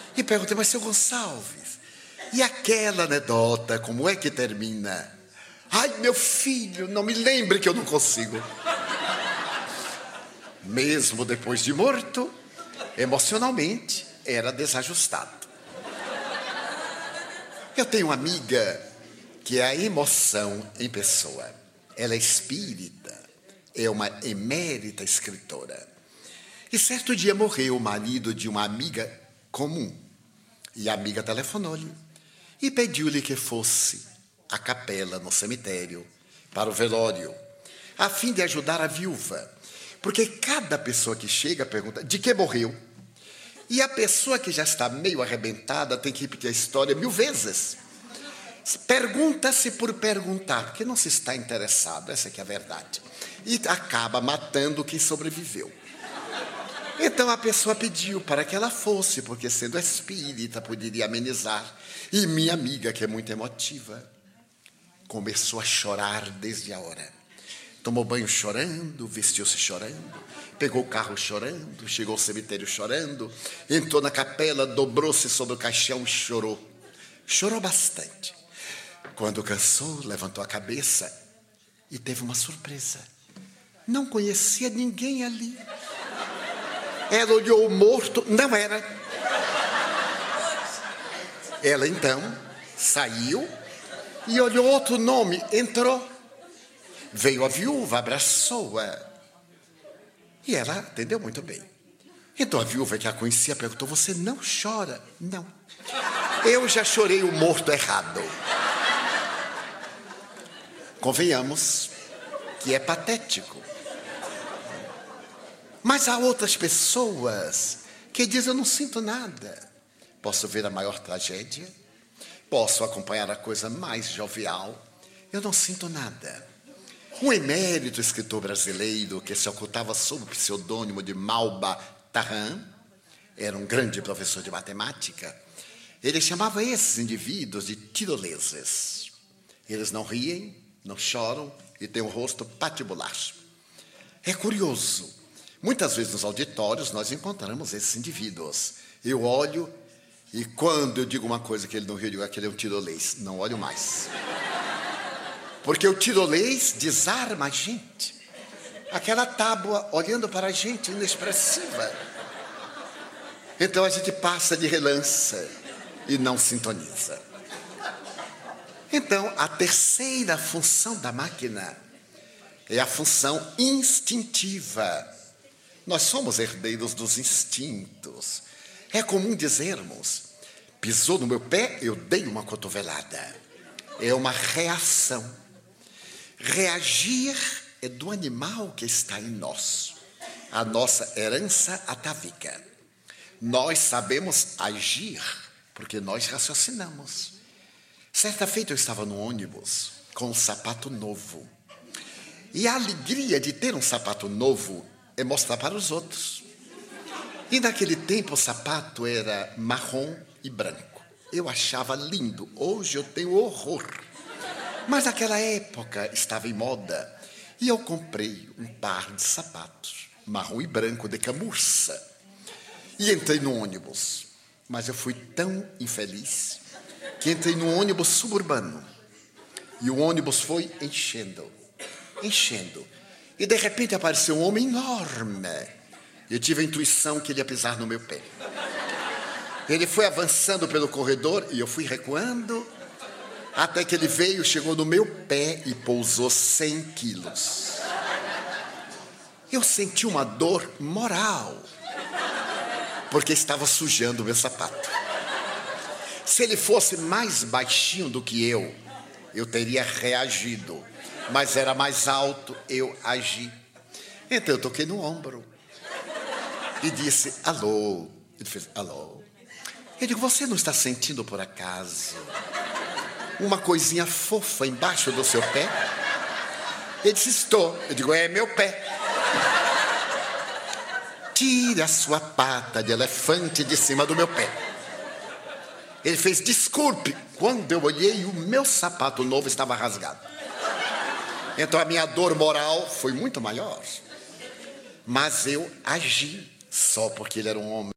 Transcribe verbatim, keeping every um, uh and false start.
E perguntei, mas seu Gonçalves, e aquela anedota, como é que termina? Ai, meu filho, não me lembre que eu não consigo. Mesmo depois de morto, emocionalmente, era desajustado. Eu tenho uma amiga que é a emoção em pessoa. Ela é espírita, é uma emérita escritora. E certo dia morreu o marido de uma amiga comum. E a amiga telefonou-lhe e pediu-lhe que fosse à capela, no cemitério, para o velório, a fim de ajudar a viúva. Porque cada pessoa que chega pergunta, de que morreu? E a pessoa que já está meio arrebentada tem que repetir a história mil vezes. Pergunta-se por perguntar, porque não se está interessado, essa que é a verdade. E acaba matando quem sobreviveu. Então a pessoa pediu para que ela fosse, porque sendo espírita poderia amenizar. E minha amiga, que é muito emotiva, começou a chorar desde a hora. Tomou banho chorando, vestiu-se chorando, pegou o carro chorando, chegou ao cemitério chorando, entrou na capela, dobrou-se sobre o caixão e chorou. Chorou bastante. Quando cansou, levantou a cabeça e teve uma surpresa. Não conhecia ninguém ali. Ela olhou o morto, não era. Ela então saiu e olhou outro nome, entrou. Veio a viúva, abraçou-a. E ela atendeu muito bem. Então a viúva que a conhecia perguntou, você não chora? Não. Eu já chorei o morto errado. Convenhamos que é patético. Mas há outras pessoas que dizem, eu não sinto nada. Posso ver a maior tragédia, posso acompanhar a coisa mais jovial, eu não sinto nada. Um emérito escritor brasileiro que se ocultava sob o pseudônimo de Malba Tahan, era um grande professor de matemática, ele chamava esses indivíduos de tiroleses. Eles não riem, não choram e têm o rosto patibular. É curioso. Muitas vezes nos auditórios nós encontramos esses indivíduos. Eu olho e quando eu digo uma coisa que ele não riu, eu digo aquele é um tirolês. Não olho mais. Porque o tirolês desarma a gente. Aquela tábua olhando para a gente inexpressiva. Então a gente passa de relance e não sintoniza. Então a terceira função da máquina é a função instintiva. Nós somos herdeiros dos instintos. É comum dizermos, pisou no meu pé, eu dei uma cotovelada. É uma reação. Reagir é do animal que está em nós. A nossa herança atávica. Nós sabemos agir porque nós raciocinamos. Certa feita eu estava no ônibus com um sapato novo. E a alegria de ter um sapato novo é mostrar para os outros. E naquele tempo o sapato era marrom e branco. Eu achava lindo. Hoje eu tenho horror. Mas naquela época estava em moda. E eu comprei um par de sapatos, marrom e branco, de camurça. E entrei no ônibus. Mas eu fui tão infeliz que entrei no ônibus suburbano. E o ônibus foi enchendo, enchendo. E de repente apareceu um homem enorme. Eu tive a intuição que ele ia pisar no meu pé. Ele foi avançando pelo corredor e eu fui recuando, até que ele veio, chegou no meu pé e pousou cem quilos. Eu senti uma dor moral, porque estava sujando o meu sapato. Se ele fosse mais baixinho do que eu, eu teria reagido. Mas era mais alto, eu agi. Então eu toquei no ombro e disse, alô. Ele fez, alô. Eu digo, você não está sentindo por acaso uma coisinha fofa embaixo do seu pé? Ele disse, estou. Eu digo, é meu pé. Tire a sua pata de elefante de cima do meu pé. Ele fez, desculpe. Quando eu olhei, o meu sapato novo estava rasgado. Então a minha dor moral foi muito maior. Mas eu agi só porque ele era um homem.